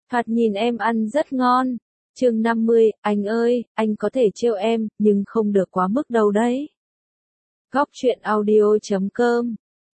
Thoạt nhìn em ăn rất ngon. Chương 50, anh ơi, anh có thể trêu em, nhưng không được quá mức đâu đấy. Góc truyện audio.com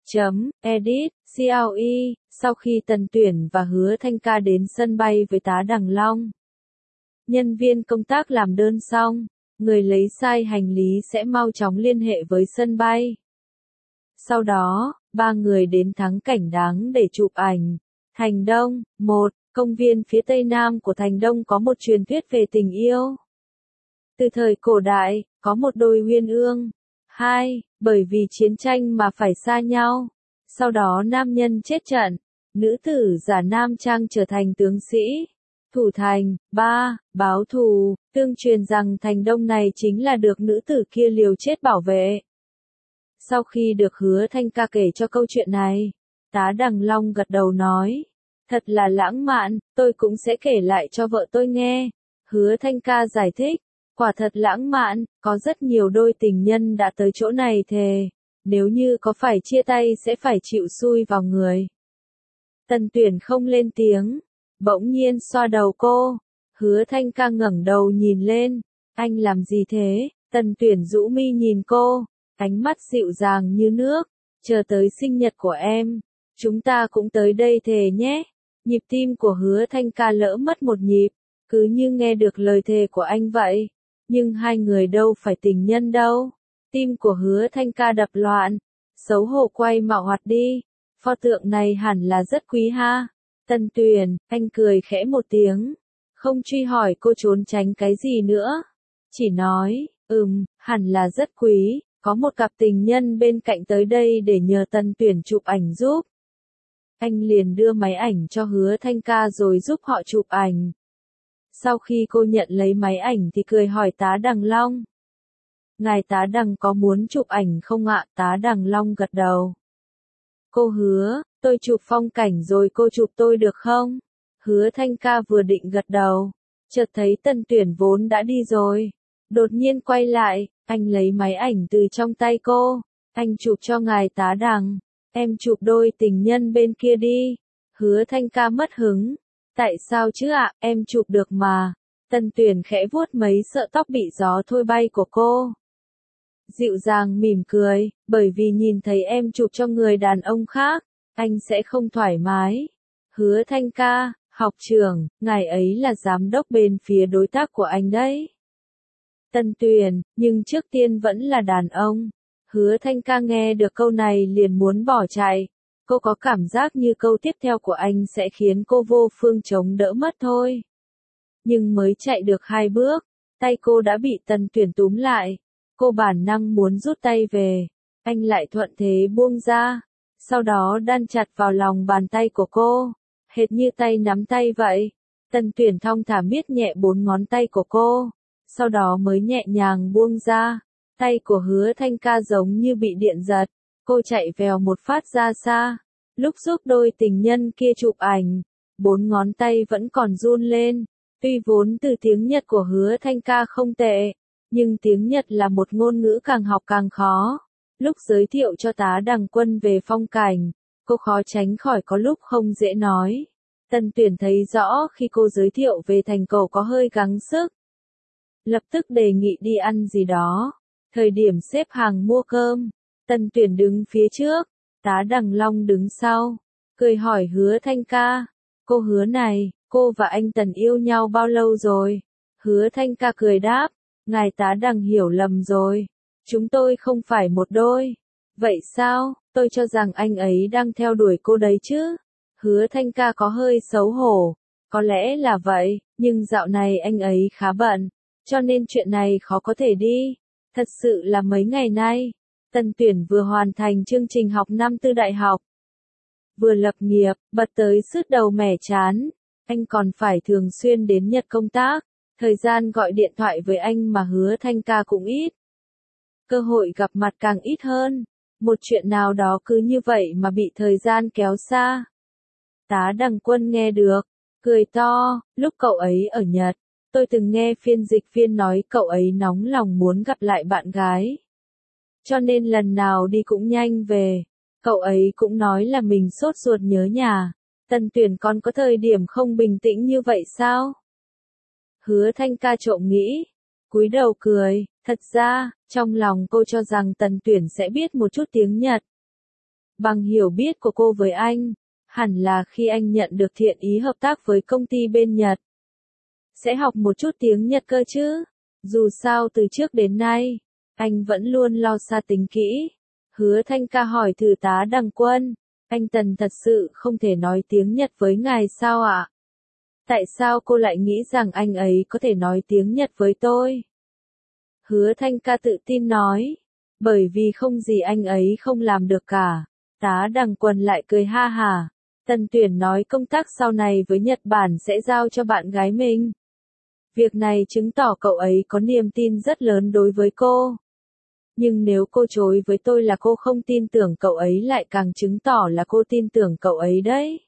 edit, CLE, sau khi Tần Tuyển và Hứa Thanh Ca đến sân bay với tá Đằng Long. Nhân viên công tác làm đơn xong, người lấy sai hành lý sẽ mau chóng liên hệ với sân bay. Sau đó, ba người đến thắng cảnh đáng để chụp ảnh. Thành Đông, 1, công viên phía tây nam của Thành Đông có một truyền thuyết về tình yêu. Từ thời cổ đại, có một đôi uyên ương. 2, bởi vì chiến tranh mà phải xa nhau. Sau đó nam nhân chết trận, nữ tử giả nam trang trở thành tướng sĩ. Thủ thành. 3, báo thù, tương truyền rằng Thành Đông này chính là được nữ tử kia liều chết bảo vệ. Sau khi được Hứa Thanh Ca kể cho câu chuyện này, tá Đằng Long gật đầu nói, thật là lãng mạn, tôi cũng sẽ kể lại cho vợ tôi nghe. Hứa Thanh Ca giải thích, quả thật lãng mạn, có rất nhiều đôi tình nhân đã tới chỗ này thề, nếu như có phải chia tay sẽ phải chịu xui vào người. Tần Tuyển không lên tiếng, bỗng nhiên xoa đầu cô. Hứa Thanh Ca ngẩng đầu nhìn lên, anh làm gì thế? Tần Tuyển rũ mi nhìn cô, ánh mắt dịu dàng như nước, chờ tới sinh nhật của em, chúng ta cũng tới đây thề nhé. Nhịp tim của Hứa Thanh Ca lỡ mất một nhịp, cứ như nghe được lời thề của anh vậy. Nhưng hai người đâu phải tình nhân đâu. Tim của Hứa Thanh Ca đập loạn, xấu hổ quay mạo hoạt đi. Pho tượng này hẳn là rất quý ha. Tần Tuyển, anh cười khẽ một tiếng, không truy hỏi cô trốn tránh cái gì nữa. Chỉ nói, hẳn là rất quý, có một cặp tình nhân bên cạnh tới đây để nhờ Tần Tuyển chụp ảnh giúp. Anh liền đưa máy ảnh cho Hứa Thanh Ca rồi giúp họ chụp ảnh. Sau khi cô nhận lấy máy ảnh thì cười hỏi tá Đằng Long. Ngài tá Đằng có muốn chụp ảnh không ạ? Tá Đằng Long gật đầu. Cô Hứa, tôi chụp phong cảnh rồi cô chụp tôi được không? Hứa Thanh Ca vừa định gật đầu, chợt thấy Tần Tuyển vốn đã đi rồi. Đột nhiên quay lại, anh lấy máy ảnh từ trong tay cô. Anh chụp cho ngài tá Đằng, em chụp đôi tình nhân bên kia đi. Hứa Thanh Ca mất hứng. Tại sao chứ ạ, em chụp được mà. Tần Tuyển khẽ vuốt mấy sợi tóc bị gió thôi bay của cô. Dịu dàng mỉm cười, bởi vì nhìn thấy em chụp cho người đàn ông khác, anh sẽ không thoải mái. Hứa Thanh Ca, học trưởng, ngài ấy là giám đốc bên phía đối tác của anh đấy. Tần Tuyển, nhưng trước tiên vẫn là đàn ông. Hứa Thanh Ca nghe được câu này liền muốn bỏ chạy. Cô có cảm giác như câu tiếp theo của anh sẽ khiến cô vô phương chống đỡ mất thôi. Nhưng mới chạy được 2 bước, tay cô đã bị Tần Tuyển túm lại. Cô bản năng muốn rút tay về, anh lại thuận thế buông ra, sau đó đan chặt vào lòng bàn tay của cô, hệt như tay nắm tay vậy. Tần Tuyển thong thả miết nhẹ 4 ngón tay của cô, sau đó mới nhẹ nhàng buông ra. Tay của Hứa Thanh Ca giống như bị điện giật, cô chạy vèo một phát ra xa. Lúc giúp đôi tình nhân kia chụp ảnh, 4 ngón tay vẫn còn run lên. Tuy vốn từ tiếng Nhật của Hứa Thanh Ca không tệ, nhưng tiếng Nhật là một ngôn ngữ càng học càng khó. Lúc giới thiệu cho tá Đằng Quân về phong cảnh, cô khó tránh khỏi có lúc không dễ nói. Tần Tuyển thấy rõ khi cô giới thiệu về thành cổ có hơi gắng sức. Lập tức đề nghị đi ăn gì đó. Thời điểm xếp hàng mua cơm, Tần Tuyển đứng phía trước, tá Đằng Long đứng sau, cười hỏi Hứa Thanh Ca, cô Hứa này, cô và anh Tần yêu nhau bao lâu rồi? Hứa Thanh Ca cười đáp, ngài tá Đằng hiểu lầm rồi, chúng tôi không phải một đôi. Vậy sao, tôi cho rằng anh ấy đang theo đuổi cô đấy chứ? Hứa Thanh Ca có hơi xấu hổ, có lẽ là vậy, nhưng dạo này anh ấy khá bận, cho nên chuyện này khó có thể đi. Thật sự là mấy ngày nay, Tần Tuyển vừa hoàn thành chương trình học năm tư đại học, vừa lập nghiệp, bật tới sứt đầu mẻ chán. Anh còn phải thường xuyên đến Nhật công tác, thời gian gọi điện thoại với anh mà Hứa Thanh Ca cũng ít. Cơ hội gặp mặt càng ít hơn, một chuyện nào đó cứ như vậy mà bị thời gian kéo xa. Tá Đằng Quân nghe được, cười to, lúc cậu ấy ở Nhật, tôi từng nghe phiên dịch viên nói cậu ấy nóng lòng muốn gặp lại bạn gái. Cho nên lần nào đi cũng nhanh về, cậu ấy cũng nói là mình sốt ruột nhớ nhà. Tần Tuyển còn có thời điểm không bình tĩnh như vậy sao? Hứa Thanh Ca trộm nghĩ, cúi đầu cười, thật ra, trong lòng cô cho rằng Tần Tuyển sẽ biết một chút tiếng Nhật. Bằng hiểu biết của cô với anh, hẳn là khi anh nhận được thiện ý hợp tác với công ty bên Nhật, sẽ học một chút tiếng Nhật cơ chứ. Dù sao từ trước đến nay, anh vẫn luôn lo xa tính kỹ. Hứa Thanh Ca hỏi thử tá Đằng Quân, anh Tần thật sự không thể nói tiếng Nhật với ngài sao ạ? Tại sao cô lại nghĩ rằng anh ấy có thể nói tiếng Nhật với tôi? Hứa Thanh Ca tự tin nói, bởi vì không gì anh ấy không làm được cả. Tá Đằng Quân lại cười ha hả. Tần Tuyển nói công tác sau này với Nhật Bản sẽ giao cho bạn gái mình. Việc này chứng tỏ cậu ấy có niềm tin rất lớn đối với cô. Nhưng nếu cô chối với tôi là cô không tin tưởng cậu ấy lại càng chứng tỏ là cô tin tưởng cậu ấy đấy.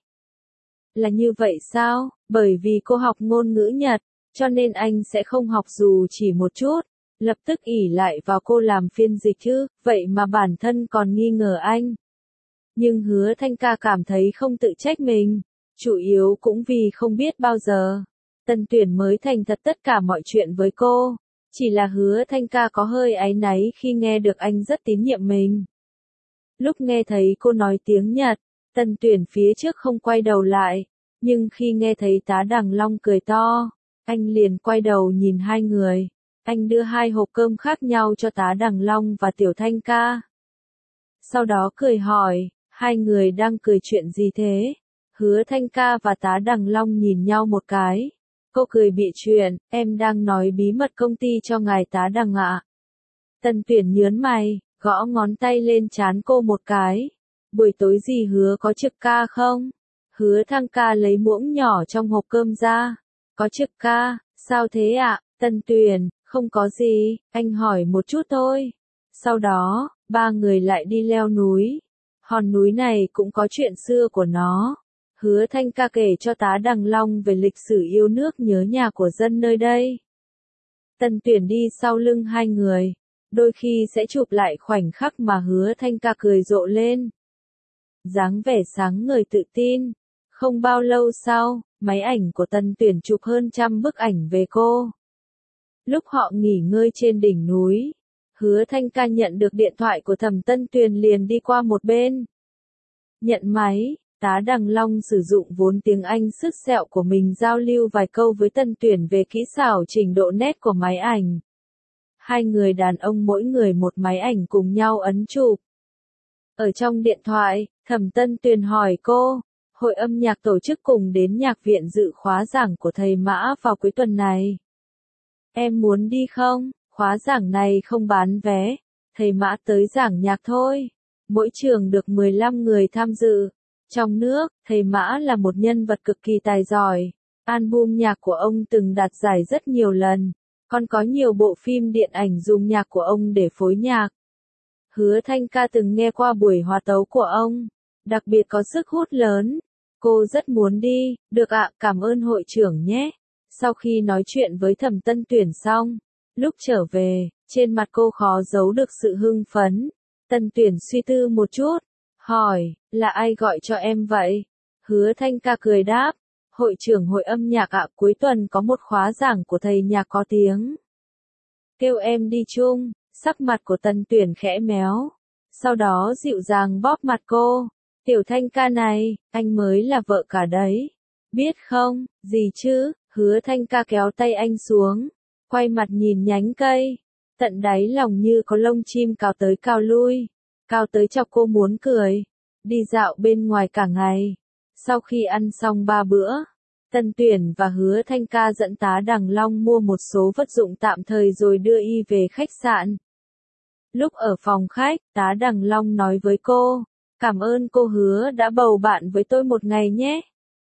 Là như vậy sao? Bởi vì cô học ngôn ngữ Nhật, cho nên anh sẽ không học dù chỉ một chút, lập tức ỷ lại vào cô làm phiên dịch chứ, vậy mà bản thân còn nghi ngờ anh. Nhưng Hứa Thanh Ca cảm thấy không tự trách mình, chủ yếu cũng vì không biết bao giờ Tần Tuyển mới thành thật tất cả mọi chuyện với cô. Chỉ là Hứa Thanh Ca có hơi áy náy khi nghe được anh rất tín nhiệm mình. Lúc nghe thấy cô nói tiếng Nhật, Tần Tuyển phía trước không quay đầu lại, nhưng khi nghe thấy tá Đằng Long cười to, anh liền quay đầu nhìn hai người. Anh đưa hai hộp cơm khác nhau cho tá Đằng Long và Tiểu Thanh Ca. Sau đó cười hỏi, hai người đang cười chuyện gì thế? Hứa Thanh Ca và tá Đằng Long nhìn nhau một cái. Cô cười bịa chuyện, em đang nói bí mật công ty cho ngài tá Đằng ạ. Tần Tuyển nhớn mày, gõ ngón tay lên trán cô một cái. Buổi tối gì Hứa có trực ca không? Hứa Thanh Ca lấy muỗng nhỏ trong hộp cơm ra. Có trực ca, sao thế ạ? Tần Tuyển, không có gì, anh hỏi một chút thôi. Sau đó, ba người lại đi leo núi. Hòn núi này cũng có chuyện xưa của nó. Hứa Thanh Ca kể cho tá Đằng Long về lịch sử yêu nước nhớ nhà của dân nơi đây. Tần Tuyển đi sau lưng hai người, đôi khi sẽ chụp lại khoảnh khắc mà Hứa Thanh Ca cười rộ lên. Dáng vẻ sáng ngời tự tin. Không bao lâu sau, máy ảnh của Tần Tuyển chụp hơn 100 bức ảnh về cô. Lúc họ nghỉ ngơi trên đỉnh núi, Hứa Thanh Ca nhận được điện thoại của Thẩm Tân Tuyền liền đi qua một bên. Nhận máy, tá Đằng Long sử dụng vốn tiếng Anh sứt sẹo của mình giao lưu vài câu với Tần Tuyển về kỹ xảo trình độ nét của máy ảnh. Hai người đàn ông mỗi người một máy ảnh cùng nhau ấn chụp. Ở trong điện thoại, Thẩm Tân Tuyền hỏi cô, hội âm nhạc tổ chức cùng đến nhạc viện dự khóa giảng của thầy Mã vào cuối tuần này. Em muốn đi không? Khóa giảng này không bán vé, thầy Mã tới giảng nhạc thôi. Mỗi trường được 15 người tham dự. Trong nước, thầy Mã là một nhân vật cực kỳ tài giỏi. Album nhạc của ông từng đạt giải rất nhiều lần. Còn có nhiều bộ phim điện ảnh dùng nhạc của ông để phối nhạc. Hứa Thanh Ca từng nghe qua buổi hòa tấu của ông. Đặc biệt có sức hút lớn. Cô rất muốn đi, được ạ, cảm ơn hội trưởng nhé. Sau khi nói chuyện với Thẩm Tân Tuyển xong, lúc trở về, trên mặt cô khó giấu được sự hưng phấn. Tân Tuyển suy tư một chút, hỏi, là ai gọi cho em vậy? Hứa Thanh Ca cười đáp, hội trưởng hội âm nhạc ạ, cuối tuần có một khóa giảng của thầy nhạc có tiếng. Kêu em đi chung, sắc mặt của Tân Tuyển khẽ méo. Sau đó dịu dàng bóp mặt cô. Tiểu Thanh Ca này, anh mới là vợ cả đấy. Biết không, gì chứ, Hứa Thanh Ca kéo tay anh xuống. Quay mặt nhìn nhánh cây. Tận đáy lòng như có lông chim cao tới cao lui. Cao tới chọc cô muốn cười. Đi dạo bên ngoài cả ngày. Sau khi ăn xong 3 bữa, Tần Tuyển và Hứa Thanh Ca dẫn tá Đằng Long mua một số vật dụng tạm thời rồi đưa y về khách sạn. Lúc ở phòng khách, tá Đằng Long nói với cô, cảm ơn cô Hứa đã bầu bạn với tôi một ngày nhé.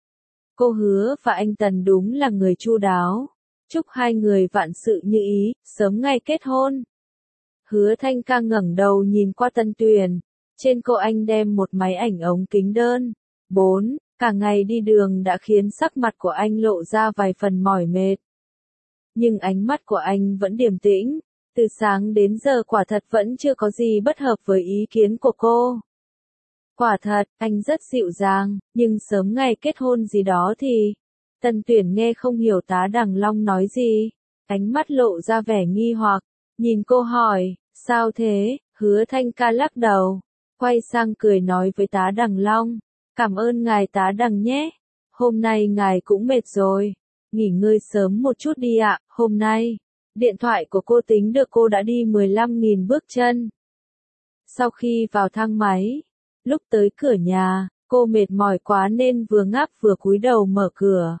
Cô Hứa và anh Tần đúng là người chu đáo. Chúc hai người vạn sự như ý, sớm ngày kết hôn. Hứa Thanh Ca ngẩng đầu nhìn qua Tần Tuyển. Trên cô anh đem một máy ảnh ống kính đơn. 4. Cả ngày đi đường đã khiến sắc mặt của anh lộ ra vài phần mỏi mệt. Nhưng ánh mắt của anh vẫn điềm tĩnh. Từ sáng đến giờ quả thật vẫn chưa có gì bất hợp với ý kiến của cô. Quả thật, anh rất dịu dàng, nhưng sớm ngày kết hôn gì đó thì... Tân Tuyển nghe không hiểu tá Đằng Long nói gì. Ánh mắt lộ ra vẻ nghi hoặc, nhìn cô hỏi, sao thế? Hứa Thanh Ca lắc đầu, quay sang cười nói với tá Đằng Long, cảm ơn ngài tá Đằng nhé. Hôm nay ngài cũng mệt rồi, nghỉ ngơi sớm một chút đi ạ. Hôm nay, điện thoại của cô tính được cô đã đi 15.000 bước chân. Sau khi vào thang máy, lúc tới cửa nhà, cô mệt mỏi quá nên vừa ngáp vừa cúi đầu mở cửa.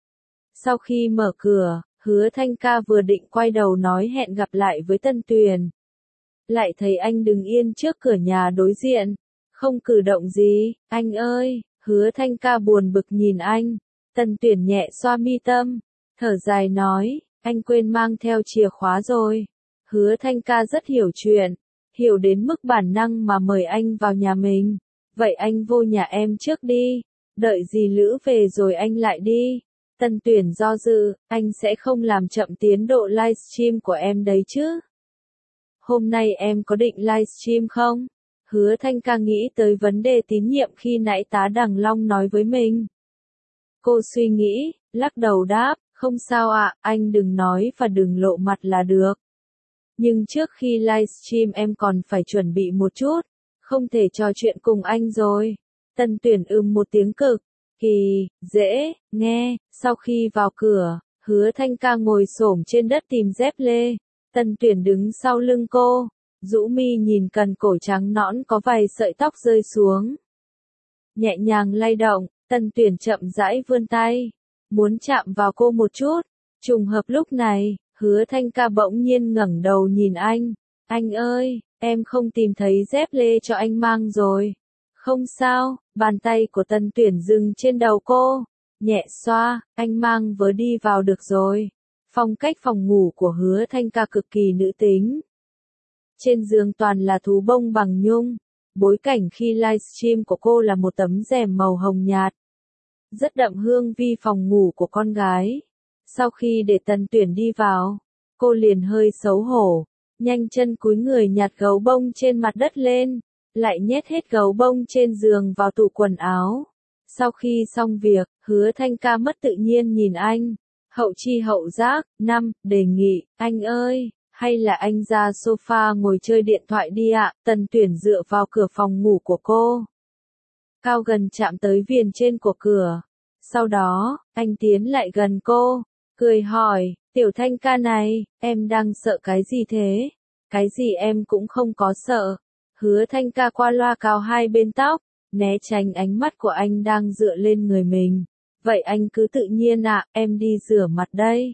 Sau khi mở cửa, Hứa Thanh Ca vừa định quay đầu nói hẹn gặp lại với Tân Tuyền. Lại thấy anh đứng yên trước cửa nhà đối diện, không cử động gì. Anh ơi, Hứa Thanh Ca buồn bực nhìn anh. Tân Tuyền nhẹ xoa mi tâm, thở dài nói, anh quên mang theo chìa khóa rồi. Hứa Thanh Ca rất hiểu chuyện, hiểu đến mức bản năng mà mời anh vào nhà mình. Vậy anh vô nhà em trước đi, đợi dì Lữ về rồi anh lại đi. Tân Tuyển do dự, anh sẽ không làm chậm tiến độ livestream của em đấy chứ. Hôm nay em có định livestream không? Hứa Thanh Ca nghĩ tới vấn đề tín nhiệm khi nãy tá Đằng Long nói với mình. Cô suy nghĩ, lắc đầu đáp, không sao ạ, anh đừng nói và đừng lộ mặt là được. Nhưng trước khi livestream em còn phải chuẩn bị một chút, không thể trò chuyện cùng anh rồi. Tân Tuyển một tiếng cực kỳ dễ nghe. Sau khi vào cửa, Hứa Thanh Ca ngồi xổm trên đất tìm dép lê. Tân Tuyển đứng sau lưng cô, rũ mi nhìn cần cổ trắng nõn có vài sợi tóc rơi xuống. Nhẹ nhàng lay động, Tân Tuyển chậm rãi vươn tay, muốn chạm vào cô một chút. Trùng hợp lúc này, Hứa Thanh Ca bỗng nhiên ngẩng đầu nhìn anh. Anh ơi, em không tìm thấy dép lê cho anh mang rồi. Không sao, bàn tay của Tân Tuyển dừng trên đầu cô, nhẹ xoa, anh mang vớ đi vào được rồi. Phong cách phòng ngủ của Hứa Thanh Ca cực kỳ nữ tính. Trên giường toàn là thú bông bằng nhung, bối cảnh khi livestream của cô là một tấm rèm màu hồng nhạt. Rất đậm hương vi phòng ngủ của con gái. Sau khi để Tân Tuyển đi vào, cô liền hơi xấu hổ, nhanh chân cúi người nhặt gấu bông trên mặt đất lên, lại nhét hết gấu bông trên giường vào tủ quần áo. Sau khi xong việc, Hứa Thanh Ca mất tự nhiên nhìn anh. Hậu chi hậu giác, đề nghị, anh ơi, hay là anh ra sofa ngồi chơi điện thoại đi ạ. Tân Tuyển dựa vào cửa phòng ngủ của cô, cao gần chạm tới viền trên của cửa. Sau đó, anh tiến lại gần cô, cười hỏi, Tiểu Thanh Ca này, em đang sợ cái gì thế? Cái gì em cũng không có sợ. Hứa Thanh Ca qua loa cào hai bên tóc, né tránh ánh mắt của anh đang dựa lên người mình. Vậy anh cứ tự nhiên ạ, em đi rửa mặt đây.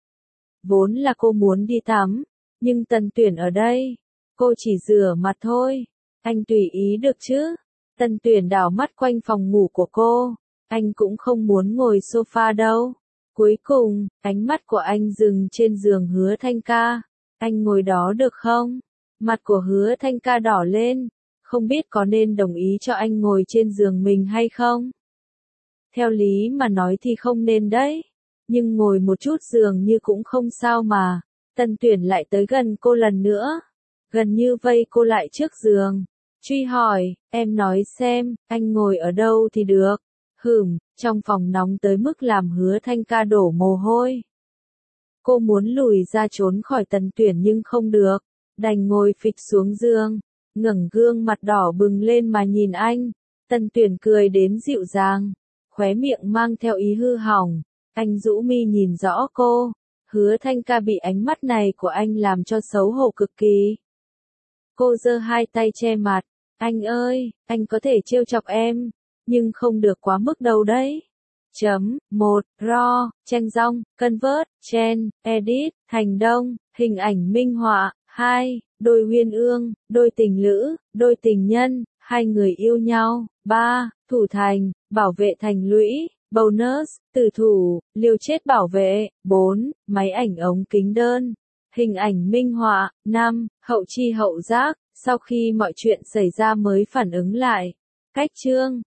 Vốn là cô muốn đi tắm, nhưng Tân Tuyển ở đây, cô chỉ rửa mặt thôi. Anh tùy ý được chứ? Tân Tuyển đảo mắt quanh phòng ngủ của cô, anh cũng không muốn ngồi sofa đâu. Cuối cùng, ánh mắt của anh dừng trên giường Hứa Thanh Ca. Anh ngồi đó được không? Mặt của Hứa Thanh Ca đỏ lên, không biết có nên đồng ý cho anh ngồi trên giường mình hay không? Theo lý mà nói thì không nên đấy, nhưng ngồi một chút giường như cũng không sao mà. Tân Tuyển lại tới gần cô lần nữa, gần như vây cô lại trước giường, truy hỏi, em nói xem, anh ngồi ở đâu thì được. Trong phòng nóng tới mức làm Hứa Thanh Ca đổ mồ hôi. Cô muốn lùi ra trốn khỏi Tân Tuyển nhưng không được, đành ngồi phịch xuống giường, ngẩng gương mặt đỏ bừng lên mà nhìn anh. Tân Tuyển cười đến dịu dàng, khóe miệng mang theo ý hư hỏng. Anh rũ mi nhìn rõ cô. Hứa Thanh Ca bị ánh mắt này của anh làm cho xấu hổ cực kỳ. Cô giơ hai tay che mặt. Anh ơi, anh có thể trêu chọc em, nhưng không được quá mức đâu đấy. 1. Raw, tranh rong, convert, chen, edit, hành động, hình ảnh minh họa. 2. Đôi uyên ương, đôi tình lữ, đôi tình nhân, hai người yêu nhau. 3. Thủ thành, bảo vệ thành lũy, bonus, tử thủ, liều chết bảo vệ. 4. Máy ảnh ống kính đơn, hình ảnh minh họa. 5. Hậu chi hậu giác, sau khi mọi chuyện xảy ra mới phản ứng lại. Cách chương